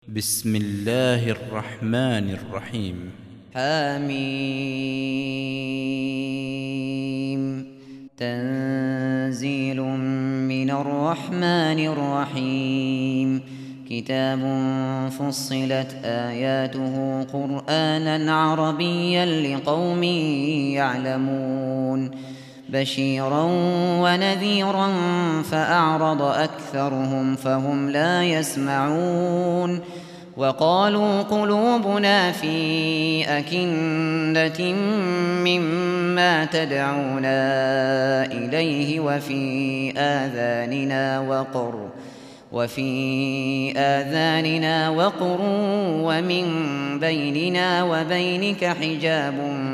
بسم الله الرحمن الرحيم. حميم. تنزيل من الرحمن الرحيم. كتاب فصلت آياته قرآنا عربيا لقوم يعلمون بشيرا ونذيرا فأعرض أكثرهم فهم لا يسمعون وقالوا قلوبنا في أكنة مما تدعونا إليه وفي آذاننا وقر ومن بيننا وبينك حجاب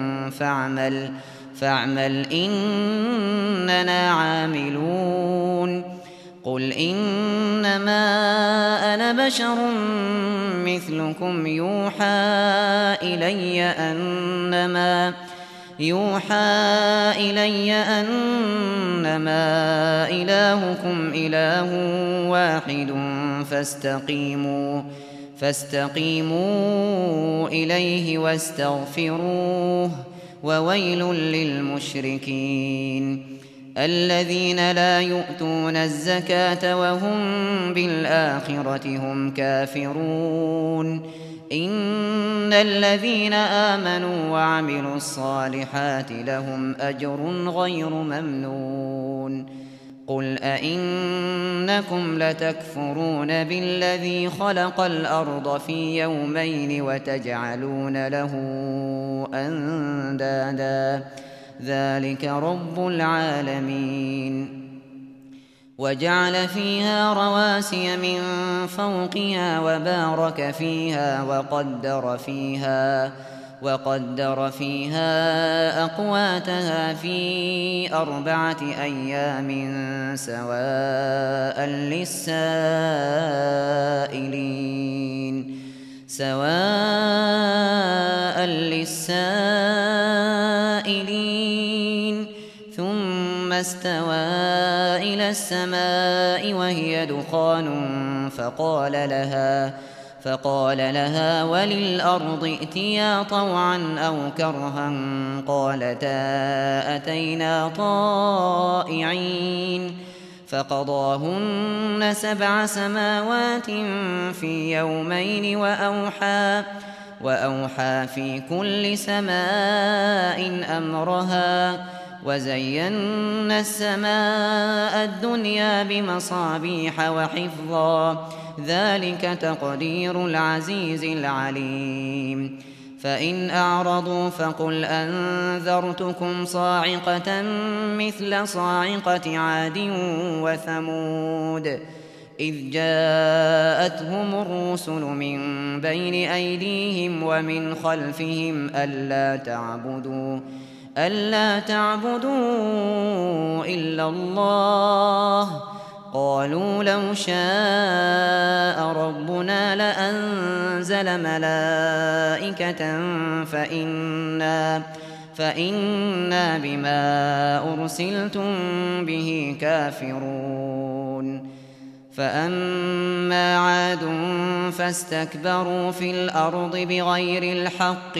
فاعمل إننا عاملون. قل إنما أنا بشر مثلكم يوحى إلي أنما إلهكم إله واحد فاستقيموا إليه واستغفروه وويل للمشركين الذين لا يؤتون الزكاة وهم بالآخرة هم كافرون. إن الذين آمنوا وعملوا الصالحات لهم أجر غير ممنون. قل أئنكم لتكفرون بالذي خلق الأرض في يومين وتجعلون له أندادا ذلك رب العالمين. وجعل فيها رواسي من فوقها وبارك فيها وقدر فيها أقواتها في 4 أيام سواء للسائلين ثم استوى إلى السماء وهي دخان فقال لها وللأرض ائتيا طوعا أو كرها قالتا أتينا طائعين فقضاهن 7 سماوات في يومين وأوحى في كل سماء أمرها وزينا السماء الدنيا بمصابيح وحفظا ذلك تقدير العزيز العليم. فإن أعرضوا فقل أنذرتكم صاعقة مثل صاعقة عاد وثمود إذ جاءتهم الرسل من بين أيديهم ومن خلفهم ألا تعبدوا إلا الله قالوا لو شاء ربنا لأنزل ملائكة فإنا بما أرسلتم به كافرون. فأما عاد فاستكبروا في الأرض بغير الحق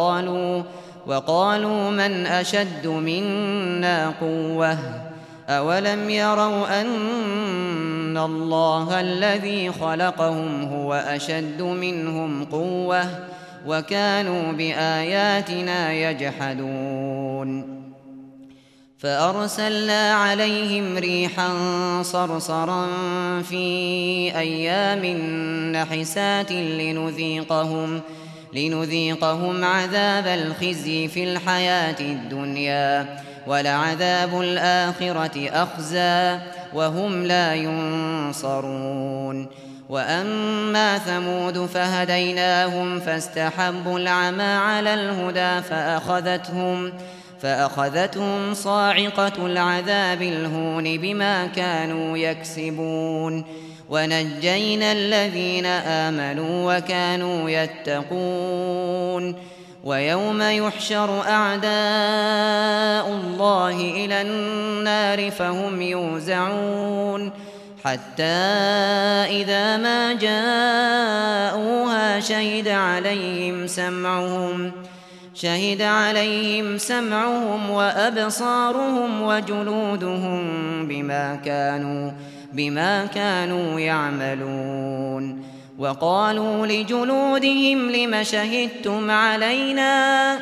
وقالوا من أشد منا قوة أولم يروا أن الله الذي خلقهم هو أشد منهم قوة وكانوا بآياتنا يجحدون. فأرسلنا عليهم ريحا صرصرا في أيام نحسات لنذيقهم عذاب الخزي في الحياة الدنيا ولعذاب الآخرة أخزى وهم لا ينصرون. وأما ثمود فهديناهم فاستحبوا العمى على الهدى فأخذتهم صاعقة العذاب الهون بما كانوا يكسبون ونجينا الذين آمنوا وكانوا يتقون. ويوم يحشر أعداء الله إلى النار فهم يوزعون حتى إذا ما جاءوا شهد عليهم سمعهم وأبصارهم وجلودهم بما كانوا يعملون. وقالوا لجلودهم لم شهدتم علينا؟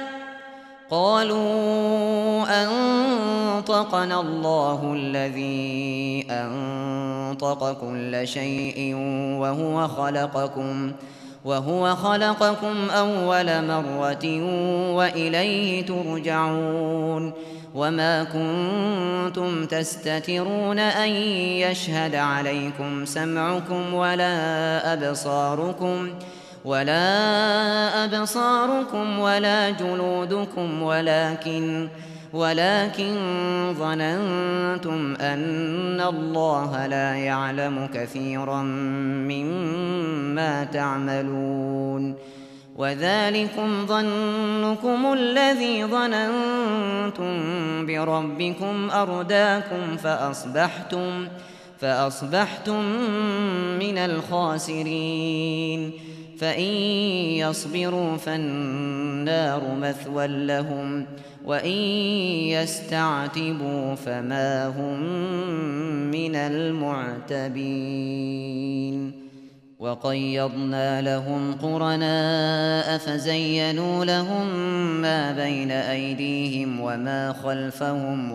قالوا أنطقنا الله الذي أنطق كل شيء وهو خلقكم أول مرة وإليه ترجعون. وما كنتم تستترون أن يشهد عليكم سمعكم ولا أبصاركم ولا جلودكم ولكن ظننتم أن الله لا يعلم كثيرا مما تعملون. وذلكم ظنكم الذي ظننتم بربكم أرداكم فأصبحتم من الخاسرين. فإن يصبروا فالنار مثوى لهم وإن يستعتبوا فما هم من المعتبين. وقيضنا لهم قرناء فزينوا لهم ما بين أيديهم وما خلفهم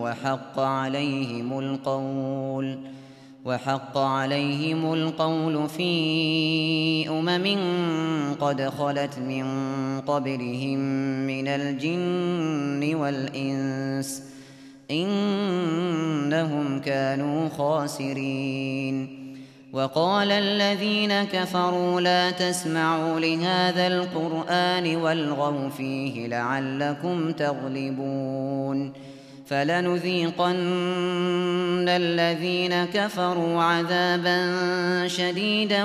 وحق عليهم القول في قد خلت من قبلهم من الجن والإنس إنهم كانوا خاسرين. وقال الذين كفروا لا تسمعوا لهذا القرآن والغوا فيه لعلكم تغلبون. فلنذيقن الذين كفروا عذابا شديدا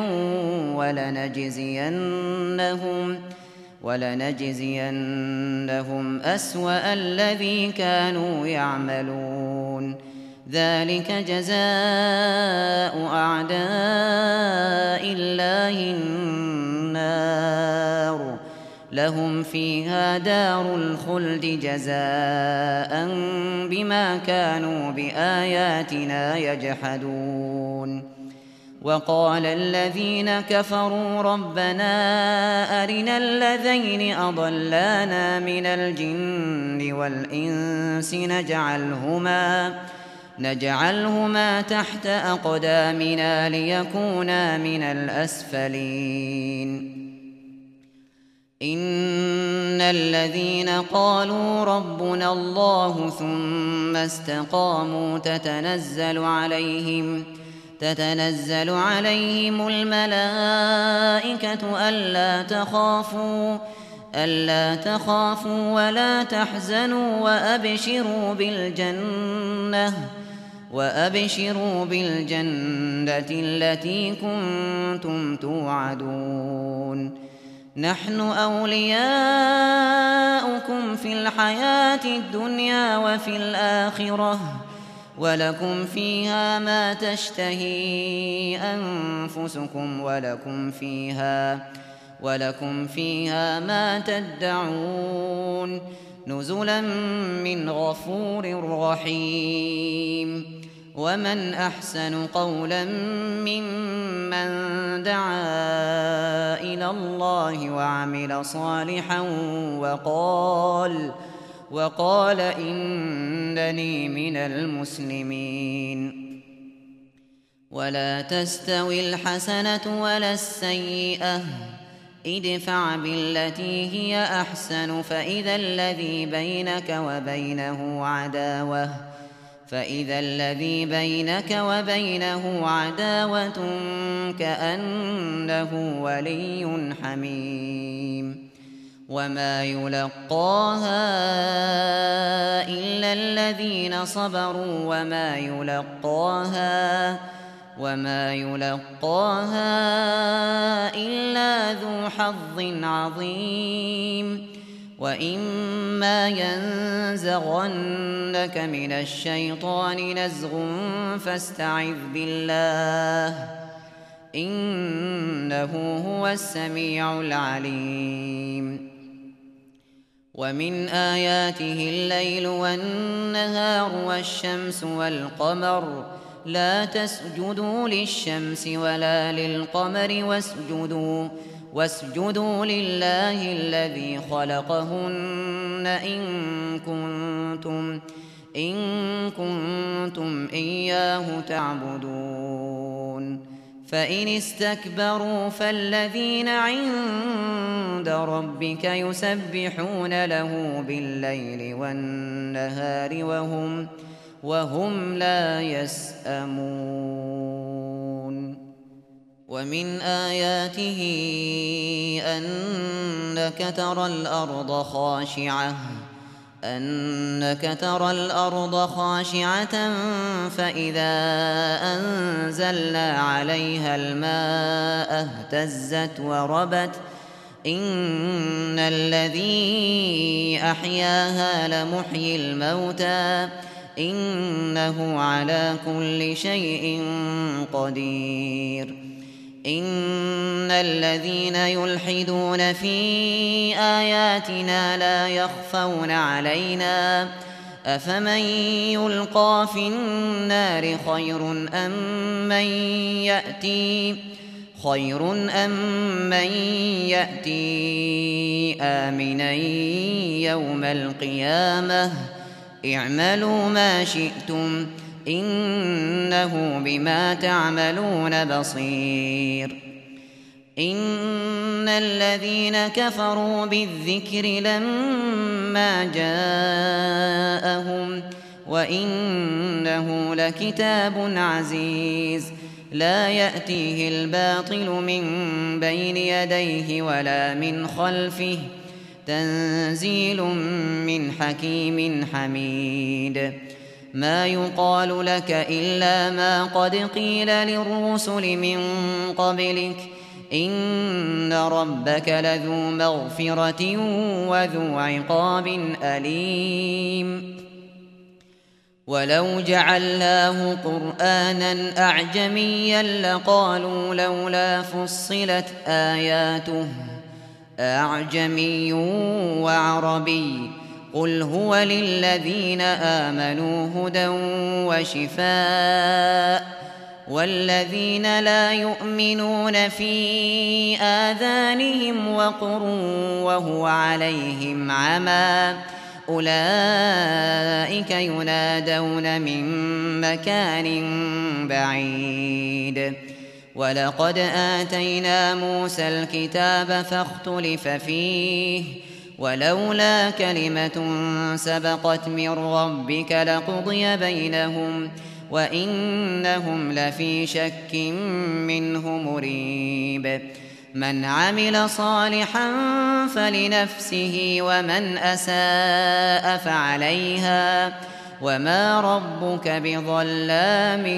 ولنجزينهم أسوأ الذي كانوا يعملون. ذلك جزاء أعداء الله النار لهم فيها دار الخلد جزاء بما كانوا بآياتنا يجحدون. وقال الذين كفروا ربنا أرنا الذين أضلانا من الجن والإنس نجعلهما تحت أقدامنا ليكونا من الأسفلين. إن الذين قالوا ربنا الله ثم استقاموا تتنزل عليهم الملائكة ألا تخافوا ولا تحزنوا وأبشروا بالجنة التي كنتم توعدون. نحن أولياؤكم في الحياة الدنيا وفي الآخرة ولكم فيها ما تشتهي أنفسكم ولكم فيها ما تدعون نزلا من غفور رحيم. ومن أحسن قولا ممن دعا إلى الله وعمل صالحا وقال إنني من المسلمين. ولا تستوي الحسنة ولا السيئة ادفع بالتي هي أحسن فإذا الذي بينك وبينه عداوة كأنه ولي حميم. وما يلقاها إلا الذين صبروا وما يلقاها إلا ذو حظ عظيم. وإما ينزغنك من الشيطان نزغ فاستعذ بالله إنه هو السميع العليم. ومن آياته الليل والنهار والشمس والقمر لا تسجدوا للشمس ولا للقمر واسجدوا لله الذي خلقهن إن كنتم إياه تعبدون. فإن استكبروا فالذين عند ربك يسبحون له بالليل والنهار وهم لا يسأمون. ومن آياته أنك ترى الأرض خاشعة فإذا أنزلنا عليها الماء اهتزت وربت إن الذي أحياها لمحيي الموتى إنه على كل شيء قدير. إن الذين يلحدون في آياتنا لا يخفون علينا أفمن يلقى في النار خير أم من يأتي آمنا يوم القيامة اعملوا ما شئتم إنه بما تعملون بصير. إن الذين كفروا بالذكر لما جاءهم وإنه لكتاب عزيز لا يأتيه الباطل من بين يديه ولا من خلفه تنزيل من حكيم حميد. ما يقال لك إلا ما قد قيل للرسل من قبلك إن ربك لذو مغفرة وذو عقاب أليم. ولو جعلناه قرآنا أعجميا لقالوا لولا فصلت آياته أعجمي وعربي قل هو للذين آمنوا هدى وشفاء والذين لا يؤمنون في آذانهم وقر وهو عليهم عمى أولئك ينادون من مكان بعيد. ولقد آتينا موسى الكتاب فاختلف فيه ولولا كلمة سبقت من ربك لقضي بينهم وإنهم لفي شك منه مريب. من عمل صالحا فلنفسه ومن أساء فعليها وما ربك بظلام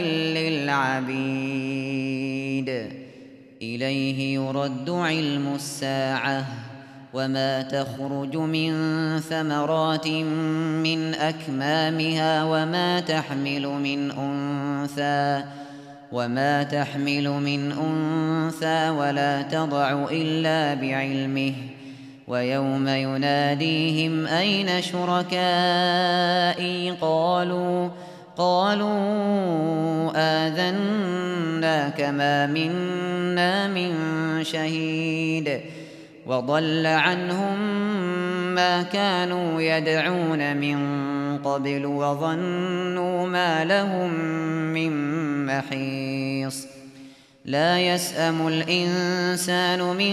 للعبيد. إليه يرد علم الساعة وما تخرج من ثمرات من أكمامها وما تحمل من أنثى ولا تضع إلا بعلمه. ويوم يناديهم أين شركائي قالوا آذناك ما منا من شهيد وضل عنهم ما كانوا يدعون من قبل وظنوا ما لهم من محيص. لا يسأم الإنسان من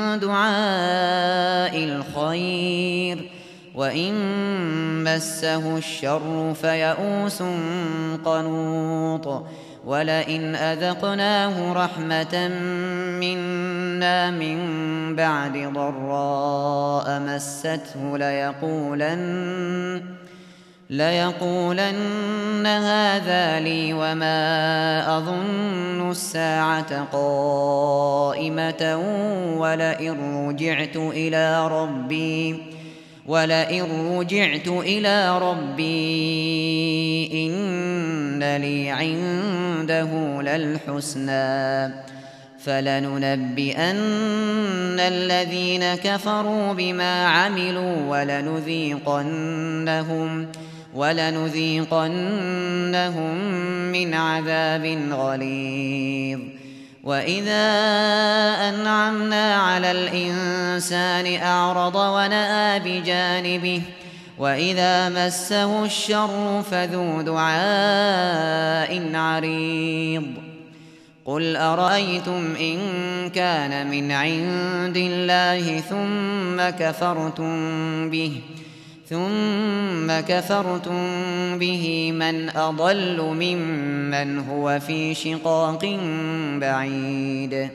دعاء الخير وإن مسه الشر فيئوس قنوط. ولئن أذقناه رحمة منا من بعد ضراء مسته ليقولن هذا لي وما أظن الساعة قائمة ولئن رجعت إلى ربي إن لي عنده للحسنى فلننبئن الذين كفروا بما عملوا ولنذيقنهم من عذاب غليظ. وإذا أنعمنا على الإنسان أعرض ونأى بجانبه وإذا مسه الشر فذو دعاء عريض. قل أرأيتم إن كان من عند الله ثم كفرتم به من أضل ممن هو في شقاق بعيد.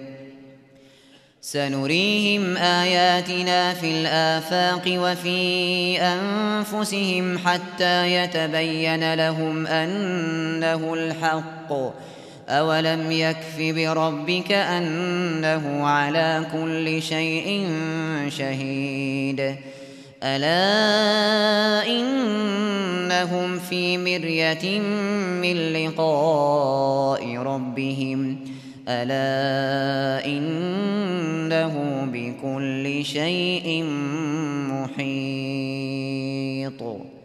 سنريهم آياتنا في الآفاق وفي أنفسهم حتى يتبين لهم أنه الحق. أولم يكف بربك أنه على كل شيء شهيد. ألا إنهم في مرية من لقاء ربهم ألا إنه بكل شيء محيط.